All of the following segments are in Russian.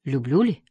Люблю ли?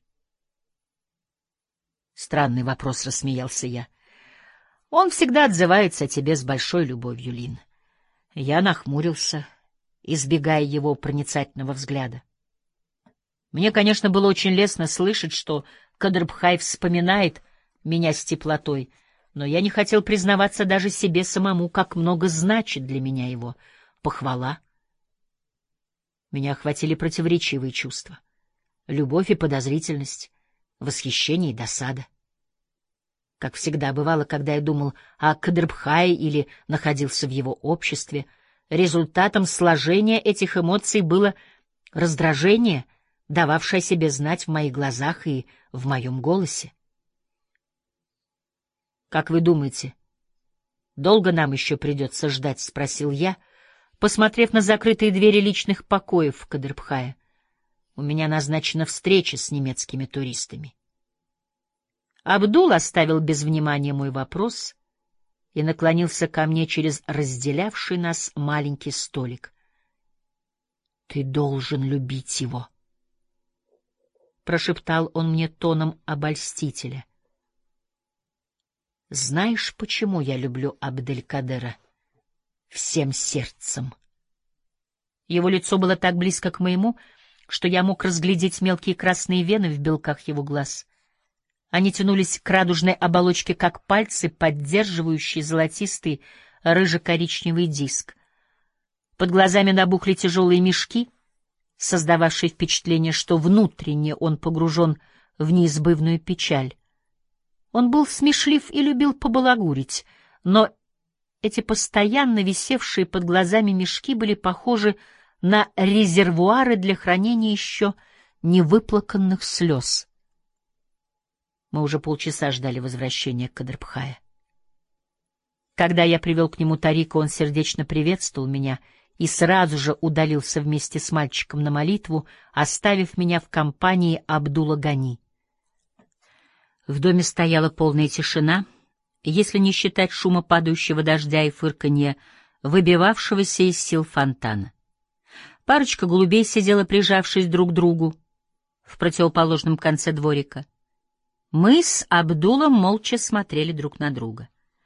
Странный вопрос, рассмеялся я. Он всегда отзывается о тебе с большой любовью, Лин. Я нахмурился, избегая его проницательного взгляда. Мне, конечно, было очень лестно слышать, что Кадрбхай вспоминает меня с теплотой, но я не хотел признаваться даже себе самому, как много значит для меня его похвала. Меня охватили противоречивые чувства: любовь и подозрительность, восхищение и досада. Как всегда бывало, когда я думал о Кадрбхае или находился в его обществе, результатом сложения этих эмоций было раздражение, дававшее о себе знать в моих глазах и в моем голосе. «Как вы думаете, долго нам еще придется ждать?» — спросил я, посмотрев на закрытые двери личных покоев Кадрбхая. «У меня назначена встреча с немецкими туристами». Абдул оставил без внимания мой вопрос и наклонился ко мне через разделявший нас маленький столик. «Ты должен любить его», — прошептал он мне тоном обольстителя. «Знаешь, почему я люблю Абделькадера всем сердцем?» Его лицо было так близко к моему, что я мог разглядеть мелкие красные вены в белках его глаз. Они тянулись к радужной оболочке, как пальцы, поддерживающие золотистый рыже-коричневый диск. Под глазами набухли тяжелые мешки, создававшие впечатление, что внутренне он погружен в неизбывную печаль. Он был смешлив и любил побалагурить, но эти постоянно висевшие под глазами мешки были похожи на резервуары для хранения еще невыплаканных слез. Мы уже полчаса ждали возвращения Кадрбхая. Когда я привел к нему Тарика, он сердечно приветствовал меня и сразу же удалился вместе с мальчиком на молитву, оставив меня в компании Абдула Гани. В доме стояла полная тишина, если не считать шума падающего дождя и фырканья, выбивавшегося из сил фонтана. Парочка голубей сидела, прижавшись друг к другу, в противоположном конце дворика. Мы с Абдулом молча смотрели друг на друга.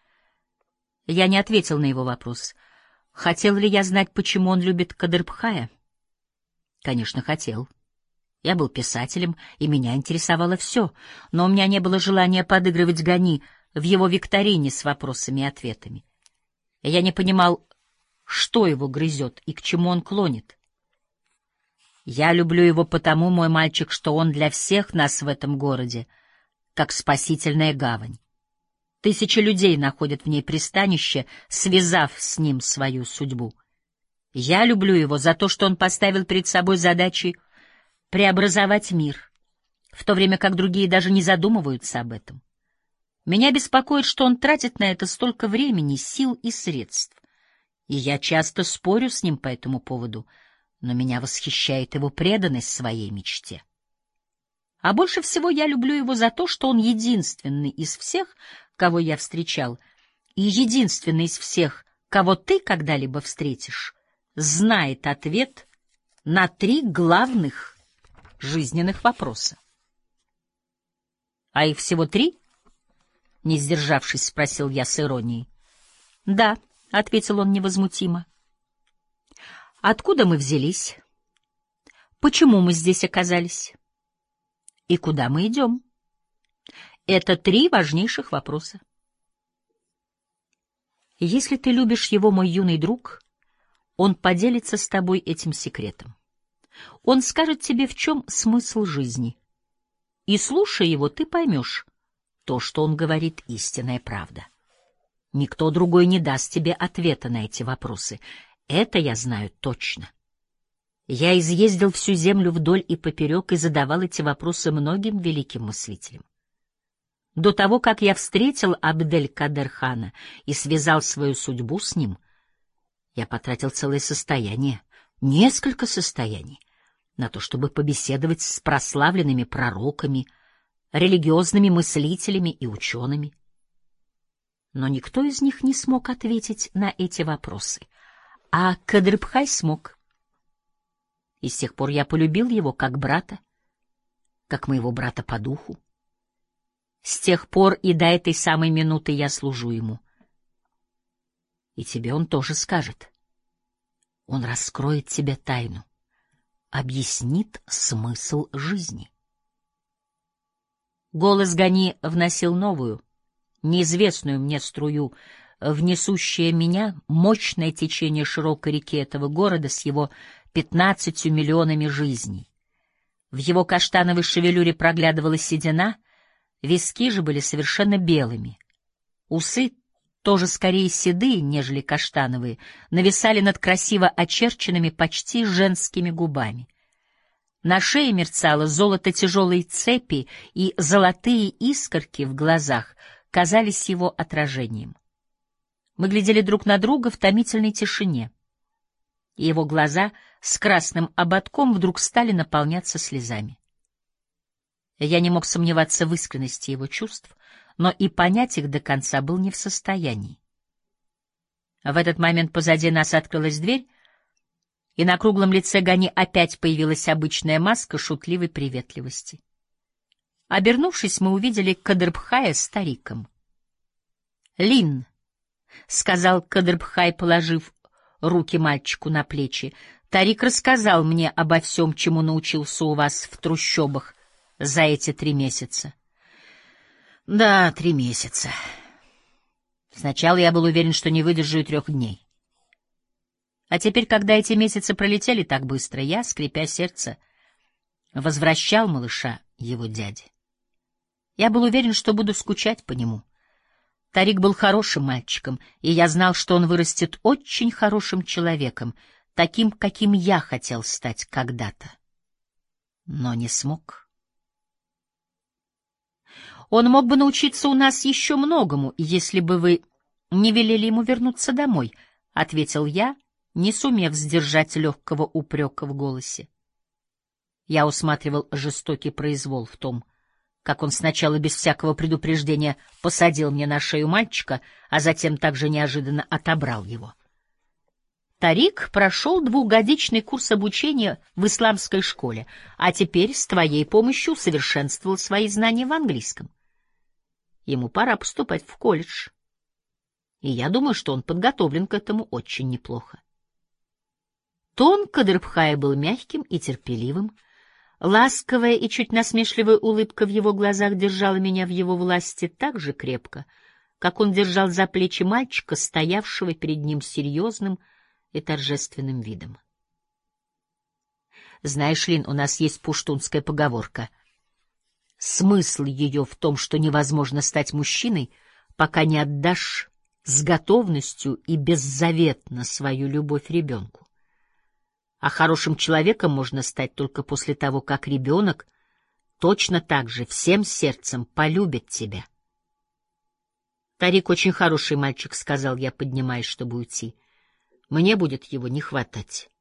Я не ответил на его вопрос. Хотел ли я знать, почему он любит Кадрбхая? Конечно, хотел. Я был писателем, и меня интересовало все, но у меня не было желания подыгрывать Гани в его викторине с вопросами и ответами. Я не понимал, что его грызет и к чему он клонит. Я люблю его потому, мой мальчик, что он для всех нас в этом городе как спасительная гавань. Тысячи людей находят в ней пристанище, связав с ним свою судьбу. Я люблю его за то, что он поставил перед собой задачей преобразовать мир, в то время как другие даже не задумываются об этом. Меня беспокоит, что он тратит на это столько времени, сил и средств. И я часто спорю с ним по этому поводу, но меня восхищает его преданность своей мечте. А больше всего я люблю его за то, что он единственный из всех, кого я встречал, и единственный из всех, кого ты когда-либо встретишь, знает ответ на 3 главных жизненных вопроса. — А их всего 3? — не сдержавшись, спросил я с иронией. — Да, — ответил он невозмутимо. — Откуда мы взялись? Почему мы здесь оказались? И куда мы идем? Это 3 важнейших вопроса. Если ты любишь его, мой юный друг, он поделится с тобой этим секретом. Он скажет тебе, в чем смысл жизни. И, слушая его, ты поймешь, то, что он говорит, истинная правда. Никто другой не даст тебе ответа на эти вопросы. Это я знаю точно. Я изъездил всю землю вдоль и поперек и задавал эти вопросы многим великим мыслителям. До того, как я встретил Абделькадер-хана и связал свою судьбу с ним, я потратил целое состояние, несколько состояний, на то, чтобы побеседовать с прославленными пророками, религиозными мыслителями и учеными. Но никто из них не смог ответить на эти вопросы, а Кадрбхай смог. И с тех пор я полюбил его как брата. как моего брата по духу. С тех пор и до этой самой минуты я служу ему. И тебе он тоже скажет. Он раскроет тебе тайну, объяснит смысл жизни. Голос Гани вносил новую, неизвестную мне струю, в несущее меня мощное течение широкой реки этого города с его 15 миллионами жизней. В его каштановой шевелюре проглядывала седина, виски же были совершенно белыми. Усы, тоже скорее седые, нежели каштановые, нависали над красиво очерченными почти женскими губами. На шее мерцало золото тяжелой цепи, и золотые искорки в глазах казались его отражением. Мы глядели друг на друга в томительной тишине, и его глаза с красным ободком вдруг стали наполняться слезами. Я не мог сомневаться в искренности его чувств, но и понять их до конца был не в состоянии. В этот момент позади нас открылась дверь, и на круглом лице Гани опять появилась обычная маска шутливой приветливости. Обернувшись, мы увидели Кадрбхая стариком. «Лин», — сказал Кадрбхай, положив руки мальчику на плечи, — «Тарик рассказал мне обо всем, чему научился у вас в трущобах за эти 3 месяца». «Да, 3 месяца. Сначала я был уверен, что не выдержу и 3 дней. А теперь, когда эти месяцы пролетели так быстро, я, скрипя сердце, возвращал малыша его дяде. Я был уверен, что буду скучать по нему. Тарик был хорошим мальчиком, и я знал, что он вырастет очень хорошим человеком, таким, каким я хотел стать когда-то. Но не смог. Он мог бы научиться у нас еще многому, если бы вы не велели ему вернуться домой, — ответил я, не сумев сдержать легкого упрека в голосе. Я усматривал жестокий произвол в том, как он сначала без всякого предупреждения посадил мне на шею мальчика, а затем также неожиданно отобрал его. Тарик прошел 2-годичный курс обучения в исламской школе, а теперь с твоей помощью усовершенствовал свои знания в английском. Ему пора поступать в колледж, и я думаю, что он подготовлен к этому очень неплохо. Тон Кадрбхая был мягким и терпеливым. Ласковая и чуть насмешливая улыбка в его глазах держала меня в его власти так же крепко, как он держал за плечи мальчика, стоявшего перед ним серьезным и торжественным видом. Знаешь, Лин, у нас есть пуштунская поговорка. Смысл ее в том, что невозможно стать мужчиной, пока не отдашь с готовностью и беззаветно свою любовь ребенку. А хорошим человеком можно стать только после того, как ребенок точно так же всем сердцем полюбит тебя. Тарик очень хороший мальчик, — сказал я, поднимаясь, чтобы уйти. Мне будет его не хватать.